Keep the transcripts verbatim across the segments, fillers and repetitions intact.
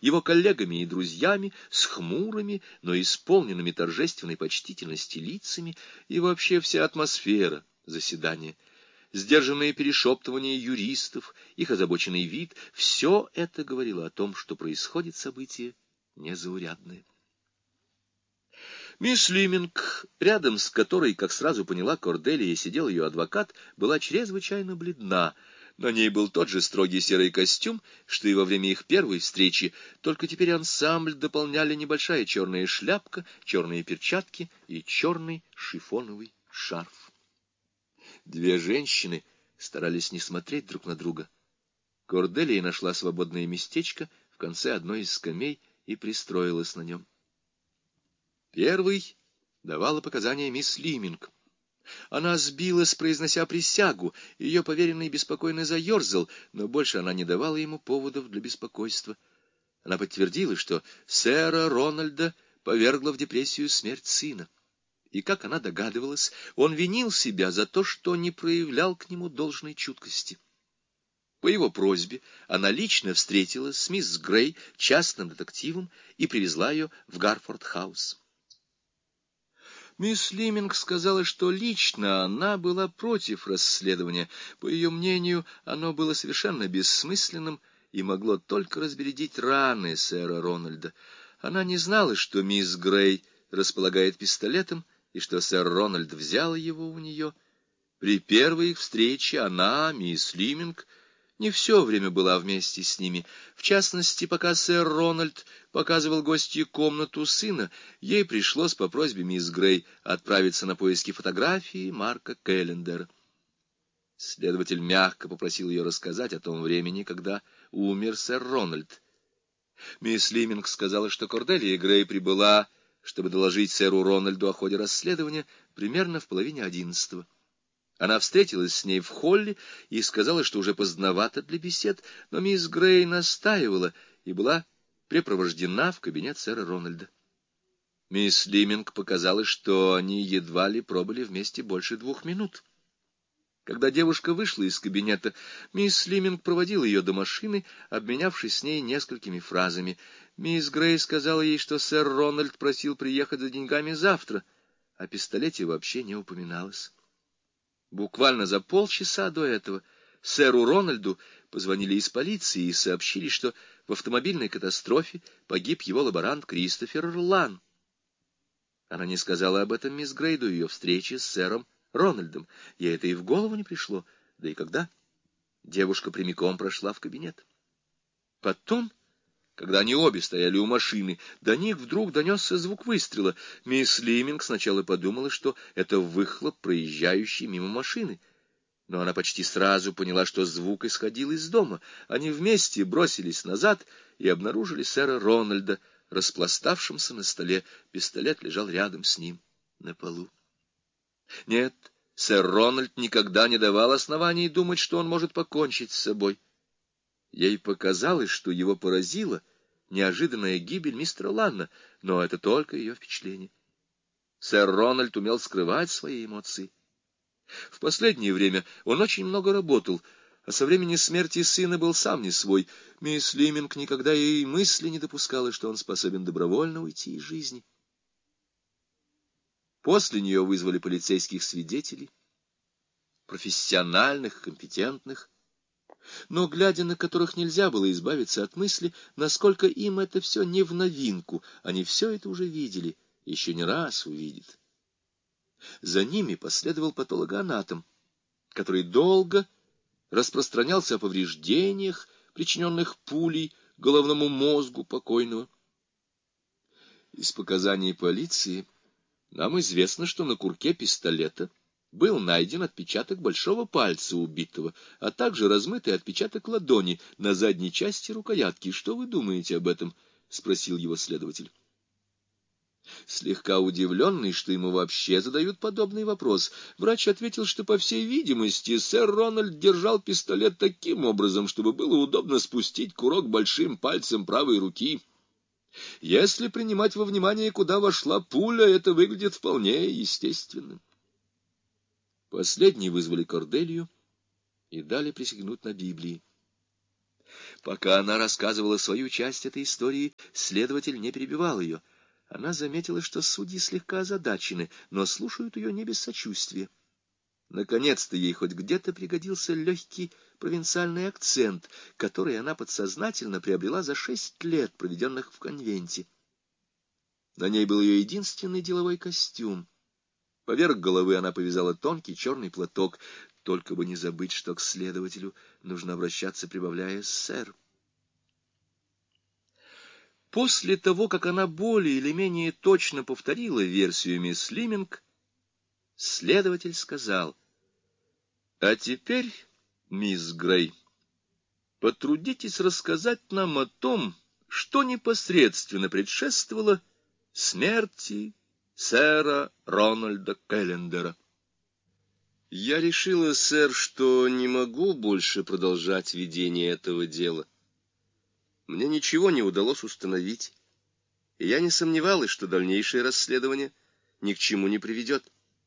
его коллегами и друзьями, с хмурыми, но исполненными торжественной почтительности лицами, и вообще вся атмосфера заседания, сдержанные перешептывания юристов, их озабоченный вид — все это говорило о том, что происходит событие незаурядное. Мисс Лимминг, рядом с которой, как сразу поняла Корделия, сидел ее адвокат, была чрезвычайно бледна. На ней был тот же строгий серый костюм, что и во время их первой встречи, только теперь ансамбль дополняли небольшая черная шляпка, черные перчатки и черный шифоновый шарф. Две женщины старались не смотреть друг на друга. Корделия нашла свободное местечко в конце одной из скамей и пристроилась на нем. Первый давала показания мисс Лимминг. Она сбилась, произнося присягу, ее поверенный беспокойно заерзал, но больше она не давала ему поводов для беспокойства. Она подтвердила, что сэра Рональда повергла в депрессию смерть сына. И, как она догадывалась, он винил себя за то, что не проявлял к нему должной чуткости. По его просьбе она лично встретилась с мисс Грей, частным детективом, и привезла ее в Гарфорд-хаус. Мисс Лимминг сказала, что лично она была против расследования. По ее мнению, оно было совершенно бессмысленным и могло только разбередить раны сэра Рональда. Она не знала, что мисс Грей располагает пистолетом, и что сэр Рональд взял его у нее. При первой их встрече она, мисс Лимминг, не все время была вместе с ними. В частности, пока сэр Рональд показывал гостье комнату сына, ей пришлось по просьбе мисс Грей отправиться на поиски фотографии Марка Келлендера. Следователь мягко попросил ее рассказать о том времени, когда умер сэр Рональд. Мисс Лимминг сказала, что Корделия Грей прибыла, чтобы доложить сэру Рональду о ходе расследования, примерно в половине одиннадцатого. Она встретилась с ней в холле и сказала, что уже поздновато для бесед, но мисс Грей настаивала и была препровождена в кабинет сэра Рональда. Мисс Лимминг показалось, что они едва ли пробыли вместе больше двух минут. Когда девушка вышла из кабинета, мисс Лимминг проводила ее до машины, обменявшись с ней несколькими фразами. Мисс Грей сказала ей, что сэр Рональд просил приехать за деньгами завтра, о пистолете вообще не упоминалось. Буквально за полчаса до этого сэру Рональду позвонили из полиции и сообщили, что в автомобильной катастрофе погиб его лаборант Кристофер Лан. Она не сказала об этом мисс Грей до ее встречи с сэром Рональдом. Ей это и в голову не пришло. Да и когда? Девушка прямиком прошла в кабинет. Потом, когда они обе стояли у машины, до них вдруг донесся звук выстрела. Мисс Лимминг сначала подумала, что это выхлоп проезжающей мимо машины. Но она почти сразу поняла, что звук исходил из дома. Они вместе бросились назад и обнаружили сэра Рональда, распластавшимся на столе. Пистолет лежал рядом с ним на полу. Нет, сэр Рональд никогда не давал оснований думать, что он может покончить с собой. Ей показалось, что его поразила неожиданная гибель мистера Ланна, но это только ее впечатление. Сэр Рональд умел скрывать свои эмоции. В последнее время он очень много работал, а со времени смерти сына был сам не свой. Мисс Лимминг никогда и мысли не допускала, что он способен добровольно уйти из жизни. После нее вызвали полицейских свидетелей, профессиональных, компетентных, но, глядя на которых нельзя было избавиться от мысли, насколько им это все не в новинку, они все это уже видели, еще не раз увидят. За ними последовал патологоанатом, который долго распространялся о повреждениях, причиненных пулей головному мозгу покойного. Из показаний полиции нам известно, что на курке пистолета был найден отпечаток большого пальца убитого, а также размытый отпечаток ладони на задней части рукоятки. Что вы думаете об этом? — спросил его следователь. Слегка удивленный, что ему вообще задают подобный вопрос, врач ответил, что, по всей видимости, сэр Рональд держал пистолет таким образом, чтобы было удобно спустить курок большим пальцем правой руки. Если принимать во внимание, куда вошла пуля, это выглядит вполне естественным. Последние вызвали Корделию и дали присягнуть на Библии. Пока она рассказывала свою часть этой истории, следователь не перебивал ее. Она заметила, что судьи слегка озадачены, но слушают ее не без сочувствия. Наконец-то ей хоть где-то пригодился легкий провинциальный акцент, который она подсознательно приобрела за шесть лет, проведенных в конвенте. На ней был ее единственный деловой костюм. Поверх головы она повязала тонкий черный платок, только бы не забыть, что к следователю нужно обращаться, прибавляя «сэр». После того, как она более или менее точно повторила версию мисс Лиминг, следователь сказал: «А теперь, мисс Грей, потрудитесь рассказать нам о том, что непосредственно предшествовало смерти сэра Рональда Келлендера». «Я решила, сэр, что не могу больше продолжать ведение этого дела. Мне ничего не удалось установить, и я не сомневалась, что дальнейшее расследование ни к чему не приведет.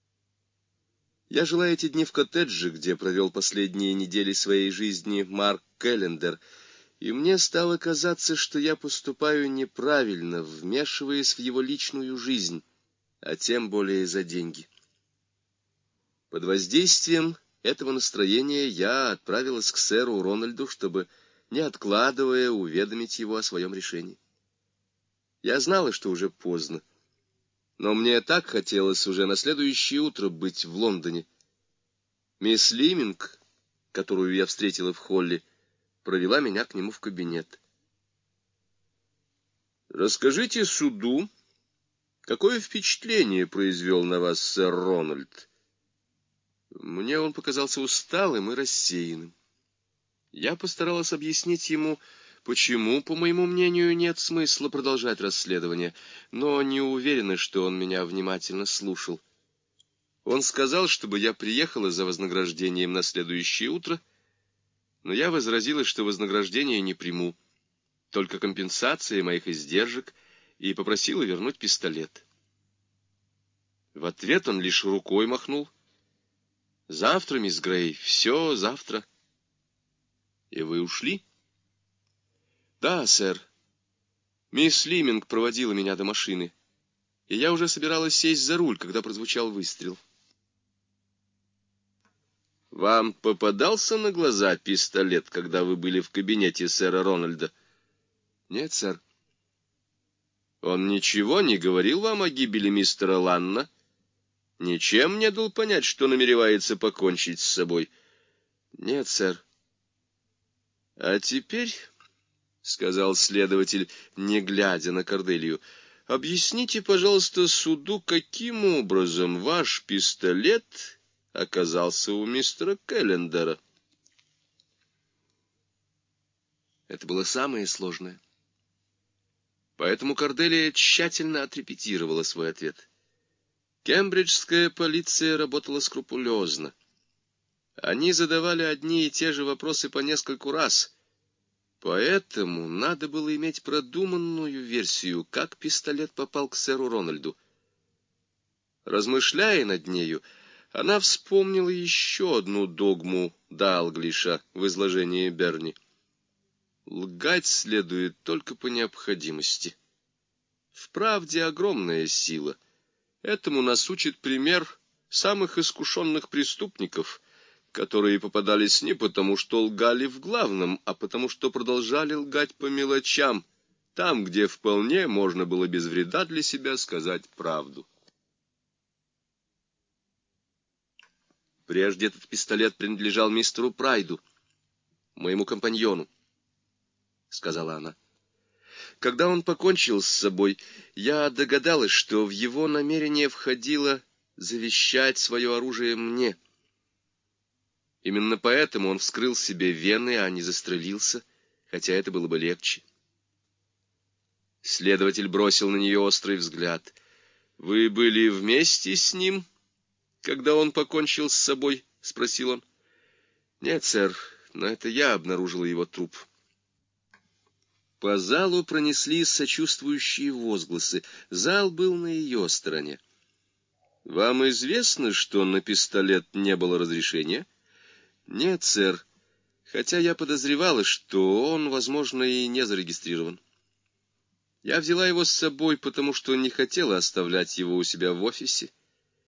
Я жила эти дни в коттедже, где провел последние недели своей жизни Марк Келлендер, и мне стало казаться, что я поступаю неправильно, вмешиваясь в его личную жизнь, а тем более за деньги. Под воздействием этого настроения я отправилась к сэру Рональду, чтобы, не откладывая, уведомить его о своем решении. Я знала, что уже поздно, но мне так хотелось уже на следующее утро быть в Лондоне. Мисс Лиминг, которую я встретила в холле, провела меня к нему в кабинет. «Расскажите суду, какое впечатление произвел на вас сэр Рональд?» Мне он показался усталым и рассеянным. Я постаралась объяснить ему, почему, по моему мнению, нет смысла продолжать расследование, но не уверена, что он меня внимательно слушал. Он сказал, чтобы я приехала за вознаграждением на следующее утро, но я возразила, что вознаграждение не приму, только компенсация моих издержек, и попросила вернуть пистолет. В ответ он лишь рукой махнул. «Завтра, мисс Грей, все завтра». «И вы ушли?» «Да, сэр. Мисс Лиминг проводила меня до машины, и я уже собиралась сесть за руль, когда прозвучал выстрел». «Вам попадался на глаза пистолет, когда вы были в кабинете сэра Рональда?» «Нет, сэр». «Он ничего не говорил вам о гибели мистера Ланна? Ничем не дал понять, что намеревается покончить с собой?» «Нет, сэр». «А теперь, — сказал следователь, не глядя на Корделию, — объясните, пожалуйста, суду, каким образом ваш пистолет оказался у мистера Келлендера». Это было самое сложное. Поэтому Корделия тщательно отрепетировала свой ответ. Кембриджская полиция работала скрупулезно. Они задавали одни и те же вопросы по нескольку раз, поэтому надо было иметь продуманную версию, как пистолет попал к сэру Рональду. Размышляя над нею, она вспомнила еще одну догму Далглиша в изложении Берни. Лгать следует только по необходимости. В правде огромная сила. Этому нас учит пример самых искушенных преступников, которые попадались не потому, что лгали в главном, а потому, что продолжали лгать по мелочам, там, где вполне можно было без вреда для себя сказать правду. Прежде этот пистолет принадлежал мистеру Прайду, моему компаньону, — сказала она. Когда он покончил с собой, я догадалась, что в его намерение входило завещать свое оружие мне. Именно поэтому он вскрыл себе вены, а не застрелился, хотя это было бы легче. Следователь бросил на нее острый взгляд. «Вы были вместе с ним, когда он покончил с собой?» — спросил он. «Нет, сэр, но это я обнаружила его труп». По залу пронеслись сочувствующие возгласы. Зал был на ее стороне. «Вам известно, что на пистолет не было разрешения?» «Нет, сэр, хотя я подозревала, что он, возможно, и не зарегистрирован. Я взяла его с собой, потому что не хотела оставлять его у себя в офисе,